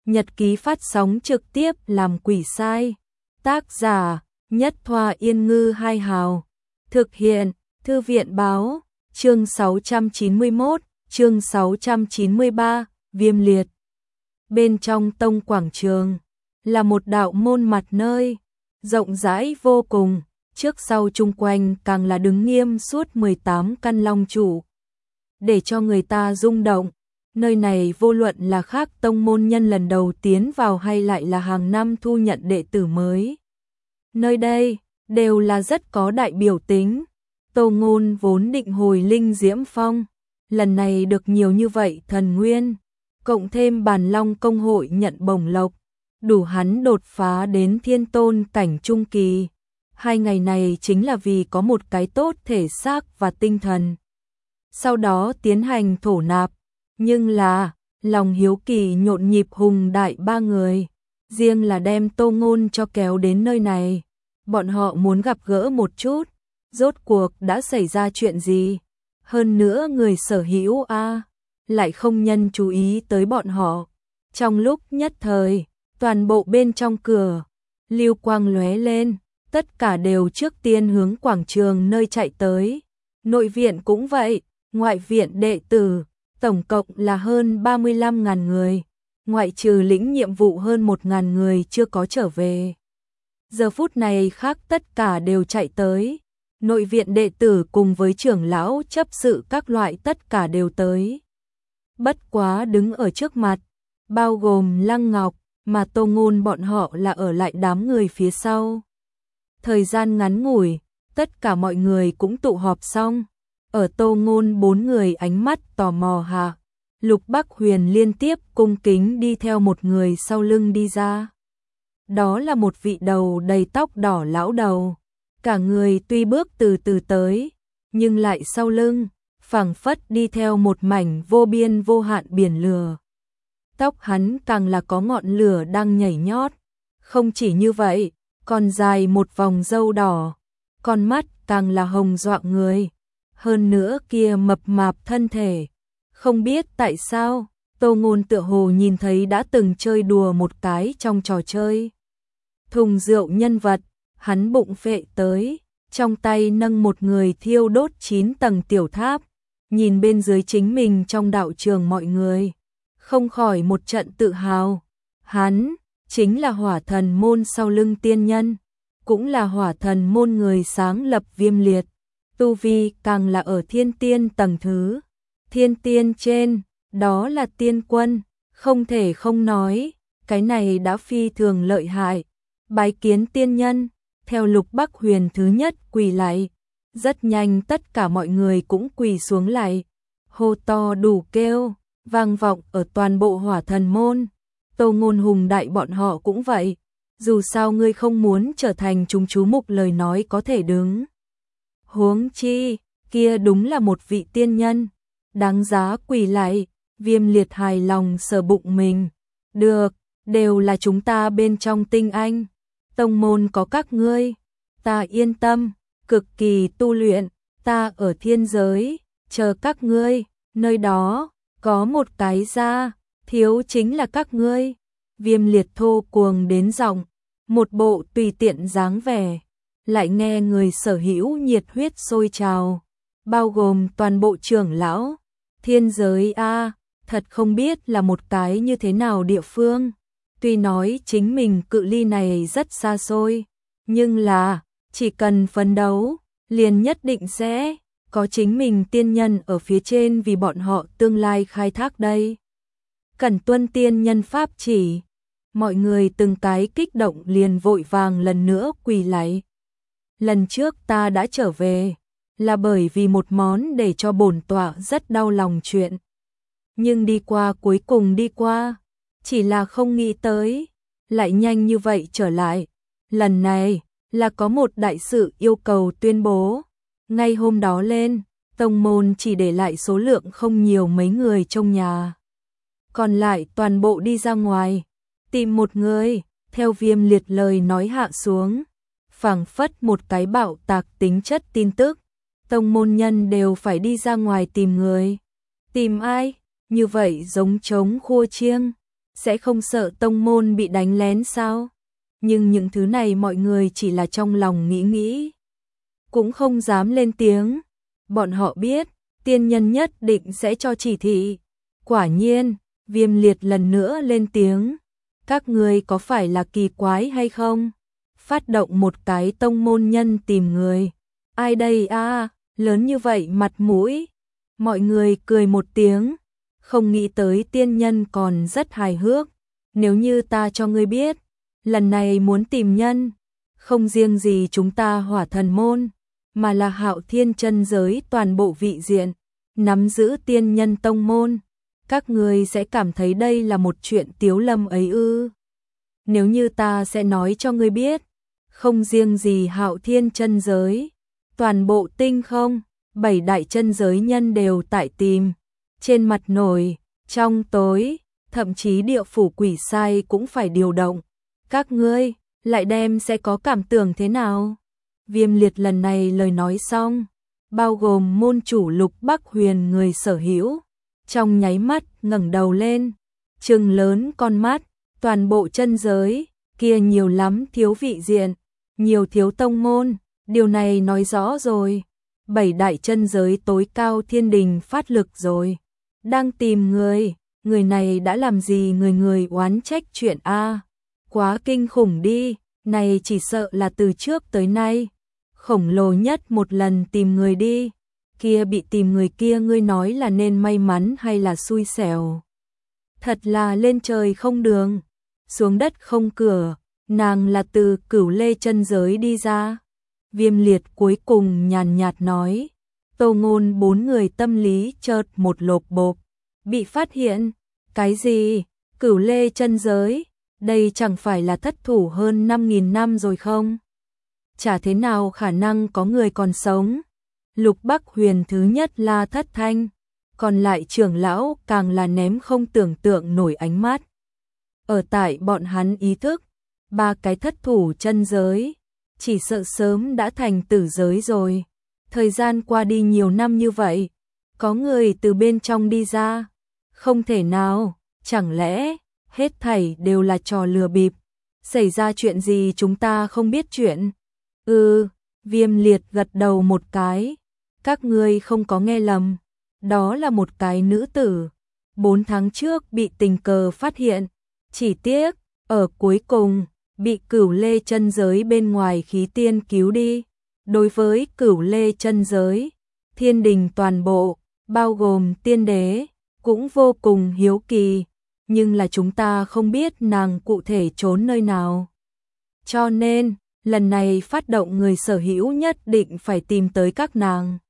nhật ký phát sóng trực tiếp làm quỷ sai. Tác giả, Nhất Thoa Yên Ngư Hai Hào. Thực hiện, Thư viện Báo. Chương 691, chương 693, Viêm liệt. Bên trong tông quảng trường, là một đạo môn mặt nơi, rộng rãi vô cùng, trước sau chung quanh càng là đứng nghiêm suốt 18 căn long trụ. Để cho người ta rung động, nơi này vô luận là khác tông môn nhân lần đầu tiến vào hay lại là hàng năm thu nhận đệ tử mới. Nơi đây, đều là rất có đại biểu tính. Tô Ngôn vốn định hồi linh diễm phong, lần này được nhiều như vậy thần nguyên, cộng thêm bàn long công hội nhận bổng lộc, đủ hắn đột phá đến thiên tôn cảnh trung kỳ. 2 ngày này chính là vì có một cái tốt thể xác và tinh thần. Sau đó tiến hành thổ nạp, nhưng là, lòng hiếu kỳ nhộn nhịp hùng đại 3 người, riêng là đem Tô Ngôn cho kéo đến nơi này. Bọn họ muốn gặp gỡ một chút, rốt cuộc đã xảy ra chuyện gì? Hơn nữa người sở hữu lại không nhân chú ý tới bọn họ. Trong lúc nhất thời, toàn bộ bên trong cửa, lưu quang lóe lên, tất cả đều trước tiên hướng quảng trường nơi chạy tới. Nội viện cũng vậy, ngoại viện đệ tử, tổng cộng là hơn 35.000 người, ngoại trừ lĩnh nhiệm vụ hơn 1.000 người chưa có trở về. Giờ phút này khác tất cả đều chạy tới. Nội viện đệ tử cùng với trưởng lão chấp sự các loại tất cả đều tới. Bất quá đứng ở trước mặt, bao gồm Lăng Ngọc, mà Tô Ngôn bọn họ là ở lại đám người phía sau. Thời gian ngắn ngủi, tất cả mọi người cũng tụ họp xong. Ở Tô Ngôn 4 người ánh mắt tò mò hạ, Lục Bắc Huyền liên tiếp cung kính đi theo một người sau lưng đi ra. Đó là một vị đầu đầy tóc đỏ lão đầu. Cả người tuy bước từ từ tới, nhưng lại sau lưng, phảng phất đi theo một mảnh vô biên vô hạn biển lửa. Tóc hắn càng là có ngọn lửa đang nhảy nhót. Không chỉ như vậy, còn dài một vòng râu đỏ, con mắt càng là hồng dọa người. Hơn nữa kia mập mạp thân thể. Không biết tại sao, Tô Ngôn tựa hồ nhìn thấy đã từng chơi đùa một cái trong trò chơi thùng rượu nhân vật. Hắn bụng phệ tới, trong tay nâng một người thiêu đốt 9 tầng tiểu tháp, nhìn bên dưới chính mình trong đạo trường mọi người, không khỏi một trận tự hào. Hắn chính là Hỏa Thần môn sau lưng tiên nhân, cũng là Hỏa Thần môn người sáng lập Viêm liệt, tu vi càng là ở thiên tiên tầng thứ, thiên tiên trên, đó là tiên quân, không thể không nói, cái này đã phi thường lợi hại. Bái kiến tiên nhân. Theo Lục Bắc Huyền thứ nhất quỳ lại, rất nhanh tất cả mọi người cũng quỳ xuống lại, hô to đủ kêu, vang vọng ở toàn bộ Hỏa Thần môn. Tô Ngôn hùng đại bọn họ cũng vậy, dù sao ngươi không muốn trở thành chúng chú mục lời nói có thể đứng. Huống chi, kia đúng là một vị tiên nhân, đáng giá quỳ lại. Viêm liệt hài lòng sờ bụng mình, được, đều là chúng ta bên trong tinh anh. Tông môn có các ngươi, ta yên tâm, cực kỳ tu luyện, ta ở thiên giới, chờ các ngươi, nơi đó, có một cái ra, thiếu chính là các ngươi. Viêm liệt thô cuồng đến giọng, một bộ tùy tiện dáng vẻ, lại nghe người sở hữu nhiệt huyết sôi trào, bao gồm toàn bộ trưởng lão, thiên giới thật không biết là một cái như thế nào địa phương. Tuy nói chính mình cự ly này rất xa xôi, nhưng là, chỉ cần phấn đấu, liền nhất định sẽ có chính mình tiên nhân ở phía trên vì bọn họ tương lai khai thác đây. Cần tuân tiên nhân pháp chỉ, mọi người từng cái kích động liền vội vàng lần nữa quỳ lạy. Lần trước ta đã trở về, là bởi vì một món để cho bổn tọa rất đau lòng chuyện. Nhưng đi qua cuối cùng đi qua. Chỉ là không nghĩ tới, lại nhanh như vậy trở lại. Lần này, là có một đại sự yêu cầu tuyên bố. Ngay hôm đó lên, tông môn chỉ để lại số lượng không nhiều mấy người trong nhà. Còn lại toàn bộ đi ra ngoài, tìm một người, theo Viêm liệt lời nói hạ xuống. Phảng phất một cái bạo tạc tính chất tin tức. Tông môn nhân đều phải đi ra ngoài tìm người. Tìm ai? Như vậy giống trống khua chiêng. sẽ không sợ tông môn bị đánh lén sao? Nhưng những thứ này mọi người chỉ là trong lòng nghĩ nghĩ, cũng không dám lên tiếng. Bọn họ biết, tiên nhân nhất định sẽ cho chỉ thị. Quả nhiên, Viêm Liệt lần nữa lên tiếng. Các người có phải là kỳ quái hay không? Phát động một cái tông môn nhân tìm người. Ai đây à, lớn như vậy mặt mũi. Mọi người cười một tiếng, không nghĩ tới tiên nhân còn rất hài hước. Nếu như ta cho ngươi biết, lần này muốn tìm nhân, không riêng gì chúng ta Hỏa Thần môn, mà là Hạo Thiên chân giới toàn bộ vị diện, nắm giữ tiên nhân tông môn, các người sẽ cảm thấy đây là một chuyện tiếu lâm ấy ư? Nếu như ta sẽ nói cho ngươi biết, không riêng gì Hạo Thiên chân giới, toàn bộ tinh không, 7 đại chân giới nhân đều tại tìm, trên mặt nổi, trong tối, thậm chí địa phủ quỷ sai cũng phải điều động. Các ngươi lại đem sẽ có cảm tưởng thế nào? Viêm Liệt lần này lời nói xong, bao gồm môn chủ Lục Bắc Huyền người sở hữu, trong nháy mắt ngẩng đầu lên, trừng lớn con mắt, toàn bộ chân giới, kia nhiều lắm thiếu vị diện, nhiều thiếu tông môn, điều này nói rõ rồi, 7 đại chân giới tối cao thiên đình phát lực rồi, đang tìm người, người này đã làm gì người người oán trách chuyện a, quá kinh khủng đi, này chỉ sợ là từ trước tới nay, khổng lồ nhất một lần tìm người đi, kia bị tìm người kia ngươi nói là nên may mắn hay là xui xẻo. Thật là lên trời không đường, xuống đất không cửa, nàng là từ Cửu Lê chân giới đi ra. Viêm Liệt cuối cùng nhàn nhạt nói, Tô Ngôn 4 người tâm lý chợt một lộp bộp, bị phát hiện, cái gì, Cửu Lê chân giới, đây chẳng phải là thất thủ hơn 5.000 năm rồi không? Chả thế nào khả năng có người còn sống. Lục Bắc Huyền thứ nhất là thất thanh, còn lại trưởng lão càng là ném không tưởng tượng nổi ánh mắt. Ở tại bọn hắn ý thức, 3 cái thất thủ chân giới, chỉ sợ sớm đã thành tử giới rồi. Thời gian qua đi nhiều năm như vậy, có người từ bên trong đi ra, không thể nào, chẳng lẽ hết thảy đều là trò lừa bịp, xảy ra chuyện gì chúng ta không biết chuyện? Viêm Liệt gật đầu một cái, các ngươi không có nghe lầm, đó là một cái nữ tử, 4 tháng trước bị tình cờ phát hiện, chỉ tiếc, ở cuối cùng, bị Cửu Lê chân giới bên ngoài khí tiên cứu đi. Đối với Cửu Lê chân giới, thiên đình toàn bộ, bao gồm tiên đế, cũng vô cùng hiếu kỳ, nhưng là chúng ta không biết nàng cụ thể trốn nơi nào. Cho nên, lần này phát động người sở hữu nhất định phải tìm tới các nàng.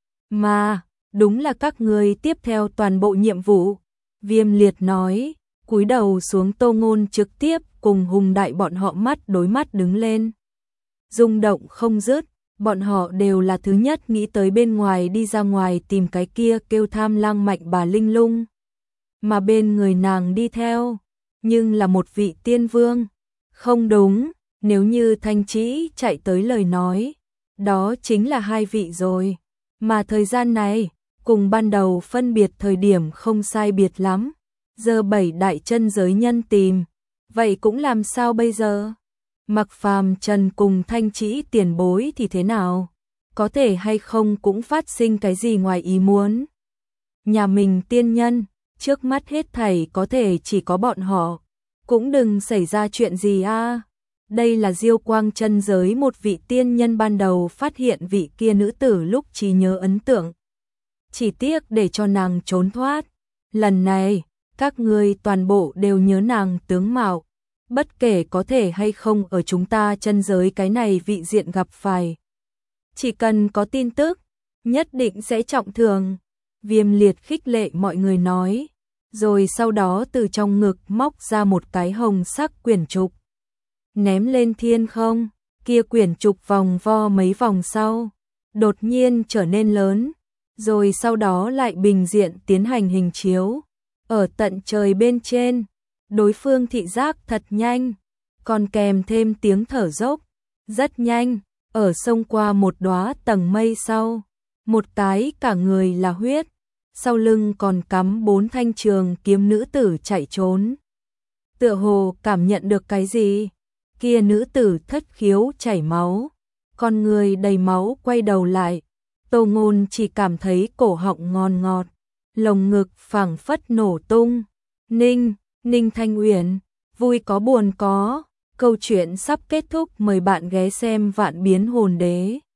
Mà, đúng là các người tiếp theo toàn bộ nhiệm vụ. Viêm Liệt nói, cúi đầu xuống. Tô Ngôn trực tiếp cùng Hùng Đại bọn họ mắt đối mắt đứng lên. Rung động không dứt, bọn họ đều là thứ nhất nghĩ tới bên ngoài đi ra ngoài tìm cái kia kêu Tham Lang Mạnh bà Linh Lung. Mà bên người nàng đi theo, nhưng là một vị tiên vương. Không đúng, nếu như Thanh Trĩ chạy tới lời nói, đó chính là 2 vị rồi. Mà thời gian này, cùng ban đầu phân biệt thời điểm không sai biệt lắm. Giờ 7 đại chân giới nhân tìm, vậy cũng làm sao bây giờ? Mặc Phàm Trần cùng Thanh Trĩ tiền bối thì thế nào? Có thể hay không cũng phát sinh cái gì ngoài ý muốn? Nhà mình tiên nhân, trước mắt hết thảy có thể chỉ có bọn họ, cũng đừng xảy ra chuyện gì a. Đây là Diêu Quang chân giới một vị tiên nhân ban đầu phát hiện vị kia nữ tử lúc trí nhớ ấn tượng. Chỉ tiếc để cho nàng trốn thoát. Lần này, các ngươi toàn bộ đều nhớ nàng tướng mạo, bất kể có thể hay không ở chúng ta chân giới cái này vị diện gặp phải. Chỉ cần có tin tức, nhất định sẽ trọng thưởng. Viêm Liệt khích lệ mọi người nói, rồi sau đó từ trong ngực móc ra một cái hồng sắc quyển trục. Ném lên thiên không, kia quyển trục vòng vo mấy vòng sau, đột nhiên trở nên lớn, rồi sau đó lại bình diện tiến hành hình chiếu. Ở tận trời bên trên, đối phương thị giác thật nhanh, còn kèm thêm tiếng thở dốc, rất nhanh, ở xông qua một đóa tầng mây sau, một cái cả người là huyết, sau lưng còn cắm 4 thanh trường kiếm nữ tử chạy trốn. tựa hồ cảm nhận được cái gì. Kia nữ tử thất khiếu chảy máu, con người đầy máu quay đầu lại. Tô Ngôn chỉ cảm thấy cổ họng ngon ngọt, lồng ngực phảng phất nổ tung. Ninh Thanh Uyển, vui có buồn có. Câu chuyện sắp kết thúc, mời bạn ghé xem Vạn Biến Hồn Đế.